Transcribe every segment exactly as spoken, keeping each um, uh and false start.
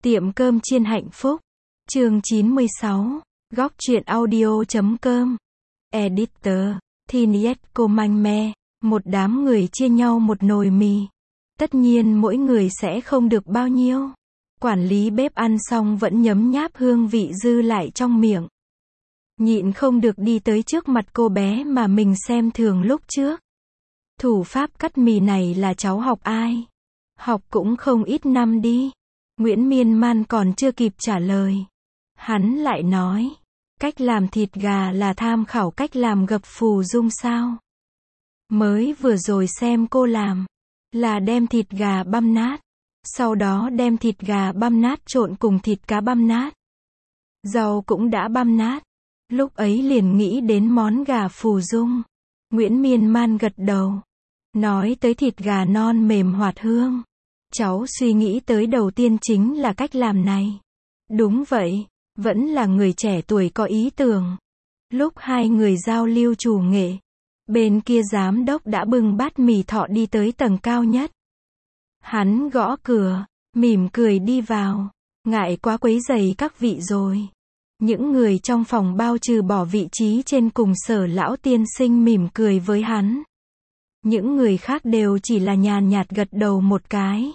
Tiệm cơm chiên hạnh phúc. Chương chín mươi sáu. Góc truyện audio chấm com. Editor. Thinietco Manh Me. Một đám người chia nhau một nồi mì. Tất nhiên mỗi người sẽ không được bao nhiêu. Quản lý bếp ăn xong vẫn nhấm nháp hương vị dư lại trong miệng. Nhịn không được đi tới trước mặt cô bé mà mình xem thường lúc trước. Thủ pháp cắt mì này là cháu học ai? Học cũng không ít năm đi. Nguyễn Miên Man còn chưa kịp trả lời. Hắn lại nói, cách làm thịt gà là tham khảo cách làm gập phù dung sao? Mới vừa rồi xem cô làm, là đem thịt gà băm nát, sau đó đem thịt gà băm nát trộn cùng thịt cá băm nát. Rau cũng đã băm nát. Lúc ấy liền nghĩ đến món gà phù dung. Nguyễn Miên Man gật đầu. Nói tới thịt gà non mềm hoạt hương. Cháu suy nghĩ tới đầu tiên chính là cách làm này. Đúng vậy, vẫn là người trẻ tuổi có ý tưởng. Lúc hai người giao lưu chủ nghệ, bên kia giám đốc đã bưng bát mì thọ đi tới tầng cao nhất. Hắn gõ cửa, mỉm cười đi vào. Ngại quá quấy rầy các vị rồi. Những người trong phòng bao trừ bỏ vị trí trên cùng Sở lão tiên sinh mỉm cười với hắn. Những người khác đều chỉ là nhàn nhạt gật đầu một cái.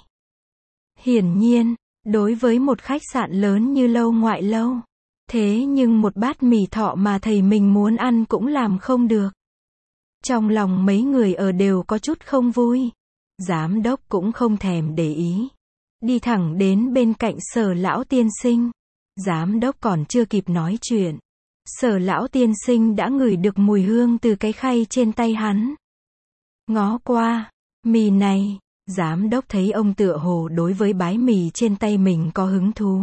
Hiển nhiên, đối với một khách sạn lớn như Lâu Ngoại Lâu, thế nhưng một bát mì thọ mà thầy mình muốn ăn cũng làm không được. Trong lòng mấy người ở đều có chút không vui. Giám đốc cũng không thèm để ý. Đi thẳng đến bên cạnh Sở lão tiên sinh. Giám đốc còn chưa kịp nói chuyện. Sở lão tiên sinh đã ngửi được mùi hương từ cái khay trên tay hắn. Ngó qua, mì này, giám đốc thấy ông tựa hồ đối với bái mì trên tay mình có hứng thú.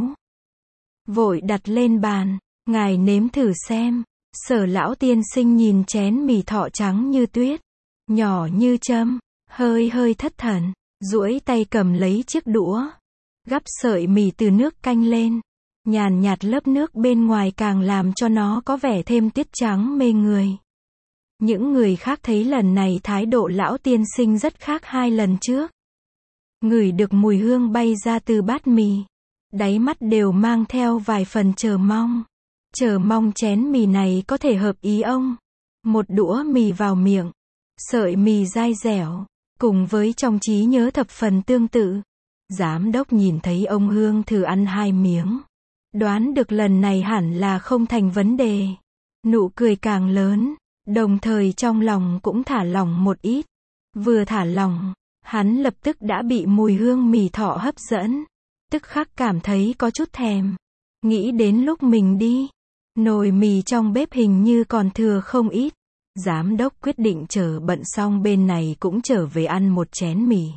Vội đặt lên bàn, ngài nếm thử xem. Sở lão tiên sinh nhìn chén mì thọ trắng như tuyết, nhỏ như châm, hơi hơi thất thần, duỗi tay cầm lấy chiếc đũa, gắp sợi mì từ nước canh lên. Nhàn nhạt lớp nước bên ngoài càng làm cho nó có vẻ thêm tiết trắng mê người. Những người khác thấy lần này thái độ lão tiên sinh rất khác hai lần trước. Ngửi được mùi hương bay ra từ bát mì. Đáy mắt đều mang theo vài phần chờ mong. Chờ mong chén mì này có thể hợp ý ông. Một đũa mì vào miệng. Sợi mì dai dẻo. Cùng với trong trí nhớ thập phần tương tự. Giám đốc nhìn thấy ông Hương thử ăn hai miếng. Đoán được lần này hẳn là không thành vấn đề. Nụ cười càng lớn. Đồng thời trong lòng cũng thả lỏng một ít. Vừa thả lỏng, hắn lập tức đã bị mùi hương mì thọ hấp dẫn. Tức khắc cảm thấy có chút thèm. Nghĩ đến lúc mình đi, nồi mì trong bếp hình như còn thừa không ít. Giám đốc quyết định chờ bận xong bên này cũng trở về ăn một chén mì.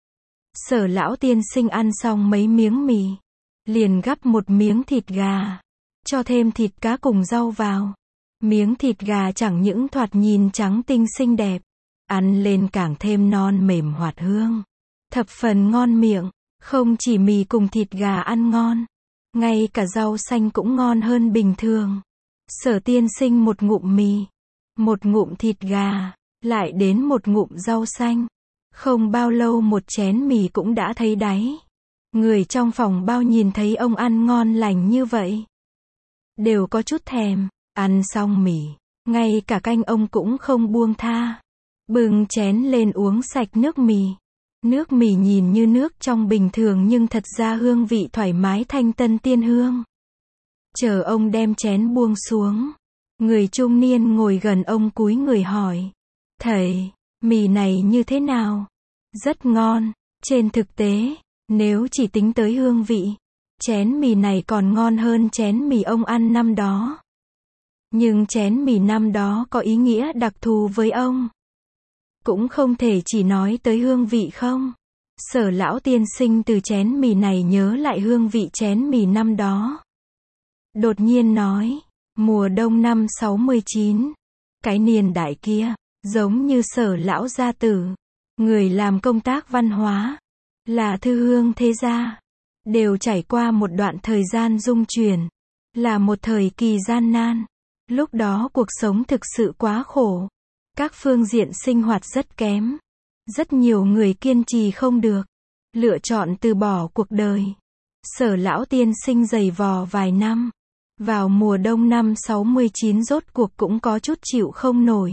Sở lão tiên sinh ăn xong mấy miếng mì, liền gắp một miếng thịt gà, cho thêm thịt cá cùng rau vào. Miếng thịt gà chẳng những thoạt nhìn trắng tinh xinh đẹp, ăn lên càng thêm non mềm hoạt hương, thập phần ngon miệng. Không chỉ mì cùng thịt gà ăn ngon, ngay cả rau xanh cũng ngon hơn bình thường. Sở tiên sinh một ngụm mì, một ngụm thịt gà, lại đến một ngụm rau xanh. Không bao lâu một chén mì cũng đã thấy đáy. Người trong phòng bao nhìn thấy ông ăn ngon lành như vậy, đều có chút thèm. Ăn xong mì, ngay cả canh ông cũng không buông tha. Bưng chén lên uống sạch nước mì. Nước mì nhìn như nước trong bình thường nhưng thật ra hương vị thoải mái thanh tân tiên hương. Chờ ông đem chén buông xuống, người trung niên ngồi gần ông cúi người hỏi. Thầy, mì này như thế nào? Rất ngon. Trên thực tế, nếu chỉ tính tới hương vị, chén mì này còn ngon hơn chén mì ông ăn năm đó. Nhưng chén mì năm đó có ý nghĩa đặc thù với ông. Cũng không thể chỉ nói tới hương vị không. Sở lão tiên sinh từ chén mì này nhớ lại hương vị chén mì năm đó. Đột nhiên nói, mùa đông năm sáu mươi chín, cái niên đại kia, giống như Sở lão gia tử, người làm công tác văn hóa, là thư hương thế gia, đều trải qua một đoạn thời gian dung chuyển, là một thời kỳ gian nan. Lúc đó cuộc sống thực sự quá khổ. Các phương diện sinh hoạt rất kém. Rất nhiều người kiên trì không được. Lựa chọn từ bỏ cuộc đời. Sở lão tiên sinh giày vò vài năm. Vào mùa đông năm sáu mươi chín rốt cuộc cũng có chút chịu không nổi.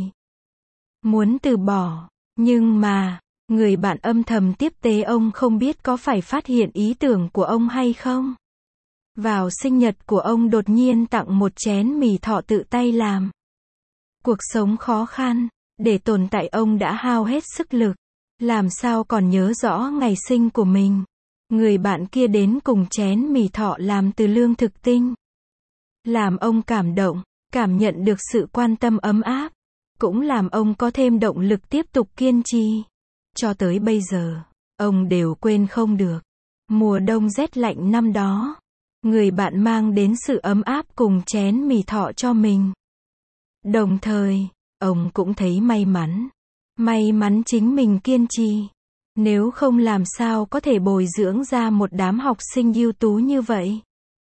Muốn từ bỏ, nhưng mà, người bạn âm thầm tiếp tế ông không biết có phải phát hiện ý tưởng của ông hay không. Vào sinh nhật của ông đột nhiên tặng một chén mì thọ tự tay làm. Cuộc sống khó khăn, để tồn tại ông đã hao hết sức lực. Làm sao còn nhớ rõ ngày sinh của mình. Người bạn kia đến cùng chén mì thọ làm từ lương thực tinh. Làm ông cảm động, cảm nhận được sự quan tâm ấm áp. Cũng làm ông có thêm động lực tiếp tục kiên trì. Cho tới bây giờ, ông đều quên không được. Mùa đông rét lạnh năm đó, người bạn mang đến sự ấm áp cùng chén mì thọ cho mình. Đồng thời, ông cũng thấy may mắn. May mắn chính mình kiên trì. Nếu không làm sao có thể bồi dưỡng ra một đám học sinh ưu tú như vậy.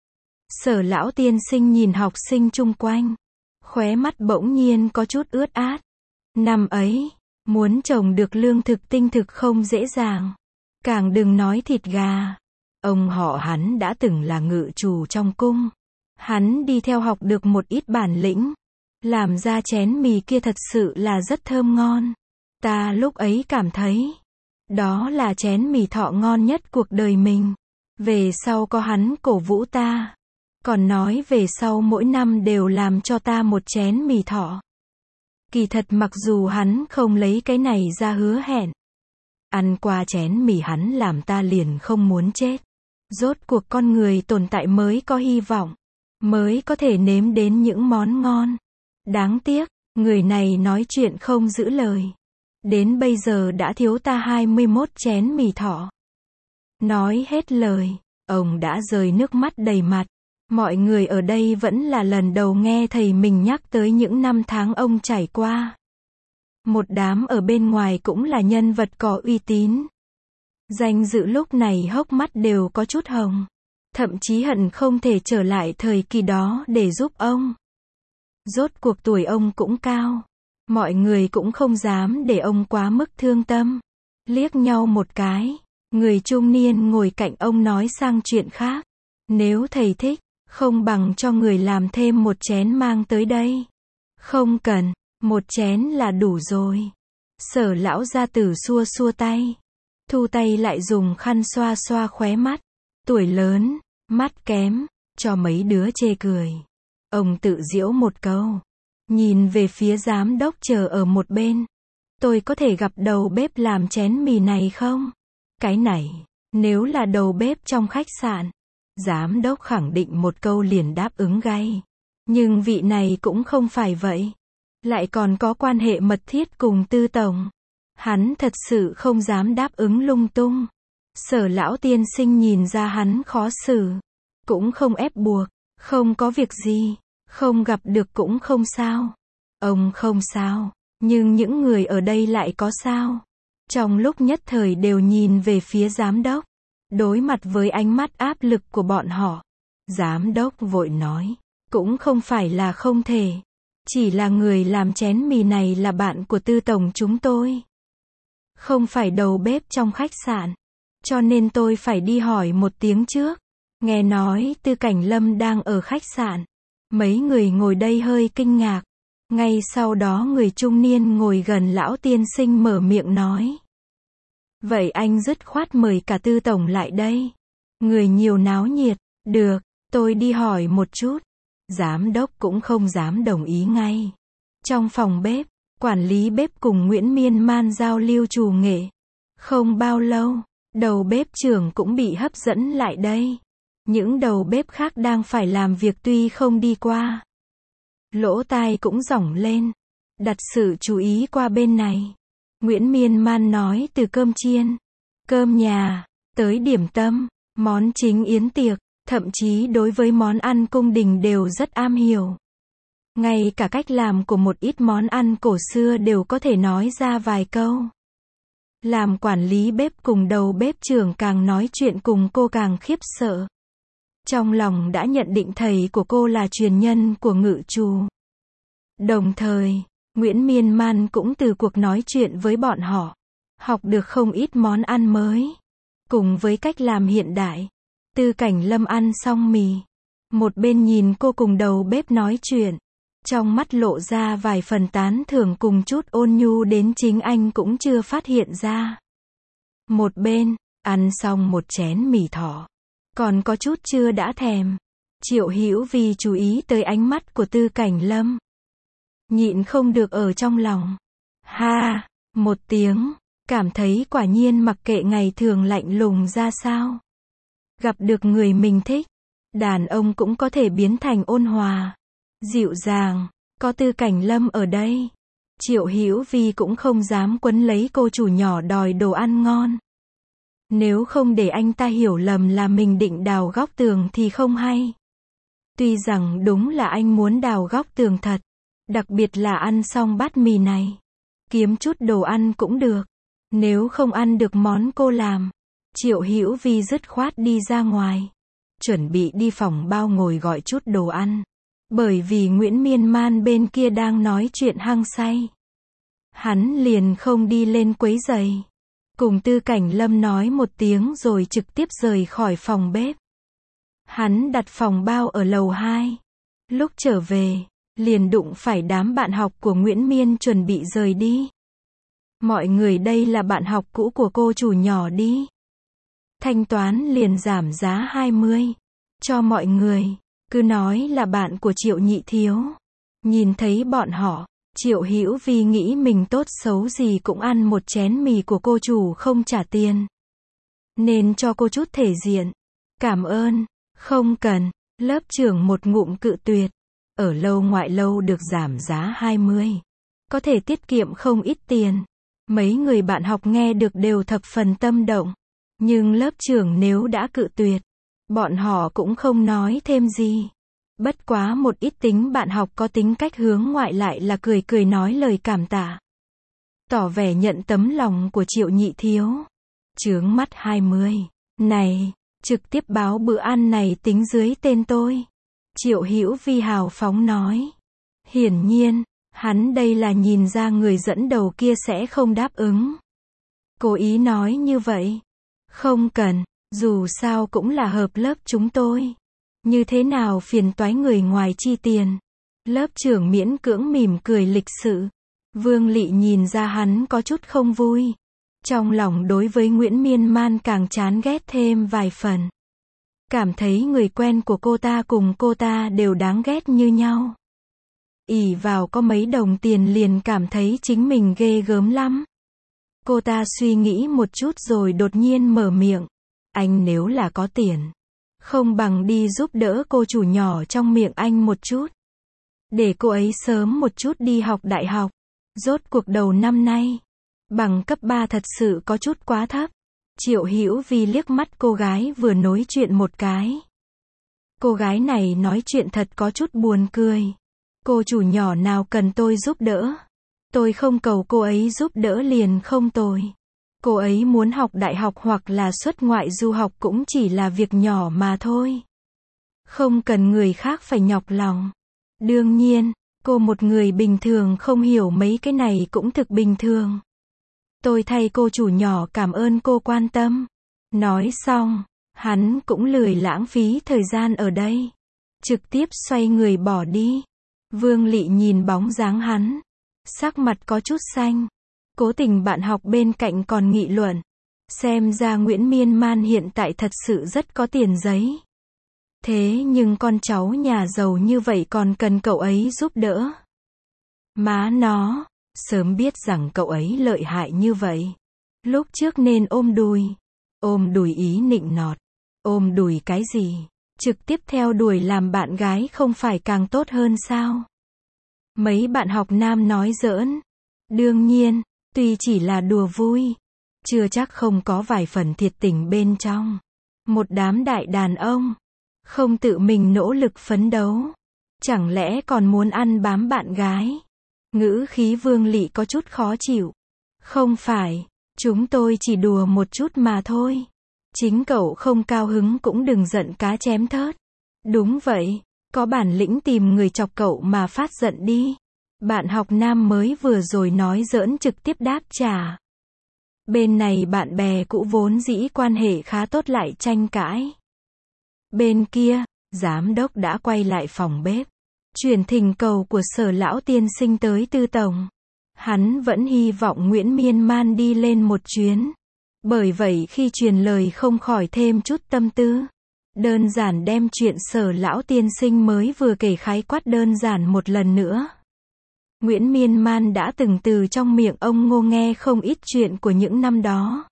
Sở lão tiên sinh nhìn học sinh chung quanh. Khóe mắt bỗng nhiên có chút ướt át. Năm ấy, muốn trồng được lương thực tinh thực không dễ dàng. Càng đừng nói thịt gà. Ông họ hắn đã từng là ngự trù trong cung. Hắn đi theo học được một ít bản lĩnh. Làm ra chén mì kia thật sự là rất thơm ngon. Ta lúc ấy cảm thấy, đó là chén mì thọ ngon nhất cuộc đời mình. Về sau có hắn cổ vũ ta. Còn nói về sau mỗi năm đều làm cho ta một chén mì thọ. Kỳ thật mặc dù hắn không lấy cái này ra hứa hẹn. Ăn qua chén mì hắn làm ta liền không muốn chết. Rốt cuộc con người tồn tại mới có hy vọng. Mới có thể nếm đến những món ngon. Đáng tiếc, người này nói chuyện không giữ lời. Đến bây giờ đã thiếu ta hai mươi mốt chén mì thọ. Nói hết lời, ông đã rơi nước mắt đầy mặt. Mọi người ở đây vẫn là lần đầu nghe thầy mình nhắc tới những năm tháng ông trải qua. Một đám ở bên ngoài cũng là nhân vật có uy tín. Danh dự lúc này hốc mắt đều có chút hồng. Thậm chí hận không thể trở lại thời kỳ đó để giúp ông. Rốt cuộc tuổi ông cũng cao. Mọi người cũng không dám để ông quá mức thương tâm. Liếc nhau một cái. Người trung niên ngồi cạnh ông nói sang chuyện khác. Nếu thầy thích, không bằng cho người làm thêm một chén mang tới đây. Không cần, một chén là đủ rồi. Sở lão gia tử xua xua tay. Thu tay lại dùng khăn xoa xoa khóe mắt. Tuổi lớn, mắt kém, cho mấy đứa chê cười. Ông tự giễu một câu. Nhìn về phía giám đốc chờ ở một bên. Tôi có thể gặp đầu bếp làm chén mì này không? Cái này, nếu là đầu bếp trong khách sạn. Giám đốc khẳng định một câu liền đáp ứng ngay. Nhưng vị này cũng không phải vậy. Lại còn có quan hệ mật thiết cùng tư tổng. Hắn thật sự không dám đáp ứng lung tung. Sở lão tiên sinh nhìn ra hắn khó xử. Cũng không ép buộc. Không có việc gì. Không gặp được cũng không sao. Ông không sao. Nhưng những người ở đây lại có sao. Trong lúc nhất thời đều nhìn về phía giám đốc. Đối mặt với ánh mắt áp lực của bọn họ. Giám đốc vội nói. Cũng không phải là không thể. Chỉ là người làm chén mì này là bạn của tư tổng chúng tôi. Không phải đầu bếp trong khách sạn. Cho nên tôi phải đi hỏi một tiếng trước. Nghe nói Tư Cảnh Lâm đang ở khách sạn. Mấy người ngồi đây hơi kinh ngạc. Ngay sau đó người trung niên ngồi gần lão tiên sinh mở miệng nói. Vậy anh dứt khoát mời cả tư tổng lại đây. Người nhiều náo nhiệt. Được, tôi đi hỏi một chút. Giám đốc cũng không dám đồng ý ngay. Trong phòng bếp, quản lý bếp cùng Nguyễn Miên Man giao lưu trù nghệ. Không bao lâu, đầu bếp trưởng cũng bị hấp dẫn lại đây. Những đầu bếp khác đang phải làm việc tuy không đi qua. Lỗ tai cũng rỏng lên. Đặt sự chú ý qua bên này. Nguyễn Miên Man nói từ cơm chiên, cơm nhà, tới điểm tâm, món chính yến tiệc, thậm chí đối với món ăn cung đình đều rất am hiểu. Ngay cả cách làm của một ít món ăn cổ xưa đều có thể nói ra vài câu. Làm quản lý bếp cùng đầu bếp trưởng càng nói chuyện cùng cô càng khiếp sợ. Trong lòng đã nhận định thầy của cô là truyền nhân của ngự trù. Đồng thời, Nguyễn Miên Man cũng từ cuộc nói chuyện với bọn họ, học được không ít món ăn mới, cùng với cách làm hiện đại. Tư Cảnh Lâm ăn xong mì, một bên nhìn cô cùng đầu bếp nói chuyện, trong mắt lộ ra vài phần tán thưởng cùng chút ôn nhu đến chính anh cũng chưa phát hiện ra. Một bên, ăn xong một chén mì thỏ, còn có chút chưa đã thèm. Triệu Hữu Vi chú ý tới ánh mắt của Tư Cảnh Lâm, nhịn không được ở trong lòng ha một tiếng, cảm thấy quả nhiên mặc kệ ngày thường lạnh lùng ra sao, gặp được người mình thích, đàn ông cũng có thể biến thành ôn hòa, dịu dàng. Có Tư Cảnh Lâm ở đây, Triệu Hữu Vi cũng không dám quấn lấy cô chủ nhỏ đòi đồ ăn ngon. Nếu không để anh ta hiểu lầm là mình định đào góc tường thì không hay. Tuy rằng đúng là anh muốn đào góc tường thật, đặc biệt là ăn xong bát mì này, kiếm chút đồ ăn cũng được. Nếu không ăn được món cô làm, Triệu Hữu Vi dứt khoát đi ra ngoài, chuẩn bị đi phòng bao ngồi gọi chút đồ ăn. Bởi vì Nguyễn Miên Man bên kia đang nói chuyện hăng say, hắn liền không đi lên quấy rầy, cùng Tư Cảnh Lâm nói một tiếng rồi trực tiếp rời khỏi phòng bếp. Hắn đặt phòng bao ở lầu hai. Lúc trở về, liền đụng phải đám bạn học của Nguyễn Miên chuẩn bị rời đi. Mọi người đây là bạn học cũ của cô chủ nhỏ đi. Thanh toán liền giảm giá hai mươi cho mọi người, cứ nói là bạn của Triệu Nhị Thiếu. Nhìn thấy bọn họ, Triệu Hữu Vi nghĩ mình tốt xấu gì cũng ăn một chén mì của cô chủ không trả tiền, nên cho cô chút thể diện. Cảm ơn, không cần. Lớp trưởng một ngụm cự tuyệt. Ở lâu ngoại lâu được giảm giá hai mươi, có thể tiết kiệm không ít tiền. Mấy người bạn học nghe được đều thập phần tâm động. Nhưng lớp trưởng nếu đã cự tuyệt, bọn họ cũng không nói thêm gì. Bất quá một ít tính bạn học có tính cách hướng ngoại lại là cười cười nói lời cảm tạ, tỏ vẻ nhận tấm lòng của Triệu Nhị Thiếu. Chướng mắt hai mươi, này, trực tiếp báo bữa ăn này tính dưới tên tôi. Triệu Hữu Vi hào phóng nói. Hiển nhiên, hắn đây là nhìn ra người dẫn đầu kia sẽ không đáp ứng, cố ý nói như vậy. Không cần, dù sao cũng là hợp lớp chúng tôi. Như thế nào phiền toái người ngoài chi tiền. Lớp trưởng miễn cưỡng mỉm cười lịch sự. Vương Lị nhìn ra hắn có chút không vui. Trong lòng đối với Nguyễn Miên Man càng chán ghét thêm vài phần. Cảm thấy người quen của cô ta cùng cô ta đều đáng ghét như nhau. Ỷ vào có mấy đồng tiền liền cảm thấy chính mình ghê gớm lắm. Cô ta suy nghĩ một chút rồi đột nhiên mở miệng. Anh nếu là có tiền, không bằng đi giúp đỡ cô chủ nhỏ trong miệng anh một chút. Để cô ấy sớm một chút đi học đại học. Rốt cuộc đầu năm nay, bằng cấp ba thật sự có chút quá thấp. Triệu Hữu Vi liếc mắt cô gái vừa nói chuyện một cái. Cô gái này nói chuyện thật có chút buồn cười. Cô chủ nhỏ nào cần tôi giúp đỡ. Tôi không cầu cô ấy giúp đỡ liền không tồi. Cô ấy muốn học đại học hoặc là xuất ngoại du học cũng chỉ là việc nhỏ mà thôi. Không cần người khác phải nhọc lòng. Đương nhiên, cô một người bình thường không hiểu mấy cái này cũng thực bình thường. Tôi thay cô chủ nhỏ cảm ơn cô quan tâm. Nói xong, hắn cũng lười lãng phí thời gian ở đây. Trực tiếp xoay người bỏ đi. Vương Lị nhìn bóng dáng hắn, sắc mặt có chút xanh. Cố tình bạn học bên cạnh còn nghị luận. Xem ra Nguyễn Miên Man hiện tại thật sự rất có tiền giấy. Thế nhưng con cháu nhà giàu như vậy còn cần cậu ấy giúp đỡ. Má nó, sớm biết rằng cậu ấy lợi hại như vậy. Lúc trước nên ôm đùi. Ôm đùi ý nịnh nọt. Ôm đùi cái gì? Trực tiếp theo đuổi làm bạn gái không phải càng tốt hơn sao? Mấy bạn học nam nói giỡn. Đương nhiên, tuy chỉ là đùa vui, chưa chắc không có vài phần thiệt tình bên trong. Một đám đại đàn ông, không tự mình nỗ lực phấn đấu, chẳng lẽ còn muốn ăn bám bạn gái? Ngữ khí Vương Lị có chút khó chịu. Không phải, chúng tôi chỉ đùa một chút mà thôi. Chính cậu không cao hứng cũng đừng giận cá chém thớt. Đúng vậy, có bản lĩnh tìm người chọc cậu mà phát giận đi. Bạn học nam mới vừa rồi nói giỡn trực tiếp đáp trả. Bên này bạn bè cũ vốn dĩ quan hệ khá tốt lại tranh cãi. Bên kia, giám đốc đã quay lại phòng bếp. Truyền thỉnh cầu của Sở lão tiên sinh tới Tư tổng. Hắn vẫn hy vọng Nguyễn Miên Man đi lên một chuyến. Bởi vậy khi truyền lời không khỏi thêm chút tâm tư. Đơn giản đem chuyện Sở lão tiên sinh mới vừa kể khái quát đơn giản một lần nữa. Nguyễn Miên Man đã từng từ trong miệng ông Ngô nghe không ít chuyện của những năm đó.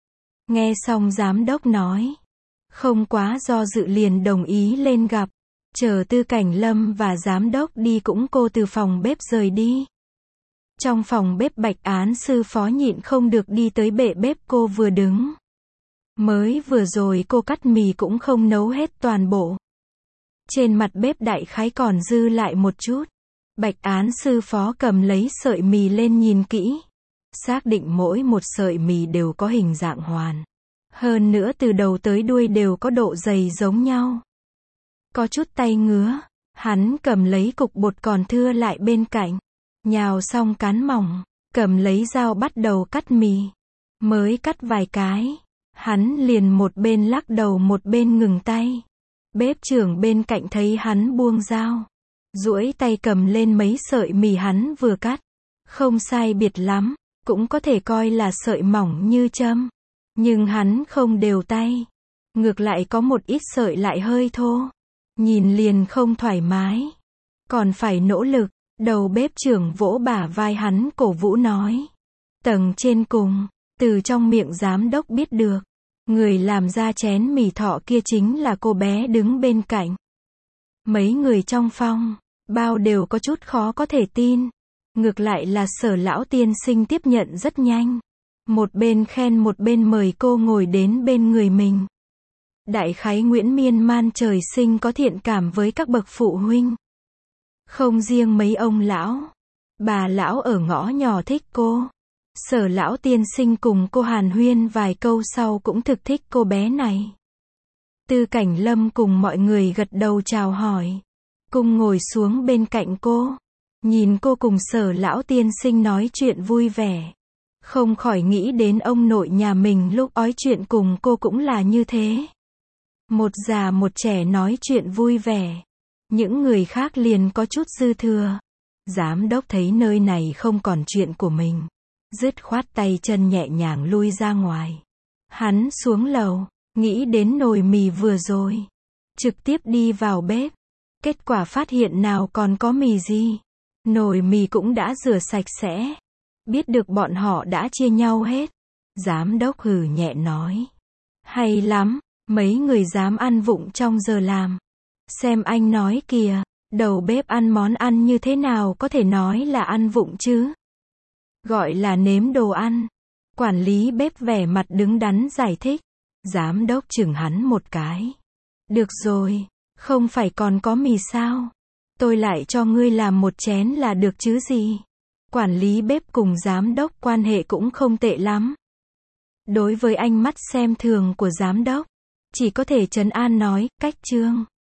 Nghe xong giám đốc nói. Không quá do dự liền đồng ý lên gặp. Chờ Tư Cảnh Lâm và giám đốc đi cũng cô từ phòng bếp rời đi. Trong phòng bếp Bạch án sư phó nhịn không được đi tới bệ bếp cô vừa đứng. Mới vừa rồi cô cắt mì cũng không nấu hết toàn bộ. Trên mặt bếp đại khái còn dư lại một chút. Bạch án sư phó cầm lấy sợi mì lên nhìn kỹ. Xác định mỗi một sợi mì đều có hình dạng hoàn. Hơn nữa từ đầu tới đuôi đều có độ dày giống nhau. Có chút tay ngứa. Hắn cầm lấy cục bột còn thưa lại bên cạnh. Nhào xong cán mỏng. Cầm lấy dao bắt đầu cắt mì. Mới cắt vài cái. Hắn liền một bên lắc đầu một bên ngừng tay. Bếp trưởng bên cạnh thấy hắn buông dao. Duỗi tay cầm lên mấy sợi mì hắn vừa cắt. Không sai biệt lắm. Cũng có thể coi là sợi mỏng như châm. Nhưng hắn không đều tay. Ngược lại có một ít sợi lại hơi thô. Nhìn liền không thoải mái. Còn phải nỗ lực. Đầu bếp trưởng vỗ bả vai hắn cổ vũ nói. Tầng trên cùng. Từ trong miệng giám đốc biết được. Người làm ra chén mì thọ kia chính là cô bé đứng bên cạnh. Mấy người trong phòng. Bao đều có chút khó có thể tin. Ngược lại là Sở lão tiên sinh tiếp nhận rất nhanh. Một bên khen một bên mời cô ngồi đến bên người mình. Đại khái Nguyễn Miên Man trời sinh có thiện cảm với các bậc phụ huynh. Không riêng mấy ông lão. Bà lão ở ngõ nhỏ thích cô. Sở lão tiên sinh cùng cô hàn huyên vài câu sau cũng thực thích cô bé này. Tư Cảnh Lâm cùng mọi người gật đầu chào hỏi. Cùng ngồi xuống bên cạnh cô. Nhìn cô cùng Sở lão tiên sinh nói chuyện vui vẻ. Không khỏi nghĩ đến ông nội nhà mình lúc ói chuyện cùng cô cũng là như thế. Một già một trẻ nói chuyện vui vẻ. Những người khác liền có chút dư thừa. Giám đốc thấy nơi này không còn chuyện của mình. Dứt khoát tay chân nhẹ nhàng lui ra ngoài. Hắn xuống lầu. Nghĩ đến nồi mì vừa rồi. Trực tiếp đi vào bếp. Kết quả phát hiện nào còn có mì gì. Nồi mì cũng đã rửa sạch sẽ. Biết được bọn họ đã chia nhau hết. Giám đốc hừ nhẹ nói. Hay lắm, mấy người dám ăn vụng trong giờ làm. Xem anh nói kìa, đầu bếp ăn món ăn như thế nào có thể nói là ăn vụng chứ? Gọi là nếm đồ ăn. Quản lý bếp vẻ mặt đứng đắn giải thích. Giám đốc chừng hắn một cái. Được rồi, không phải còn có mì sao? Tôi lại cho ngươi làm một chén là được chứ gì? Quản lý bếp cùng giám đốc quan hệ cũng không tệ lắm. Đối với ánh mắt xem thường của giám đốc, chỉ có thể trấn an nói, cách trương.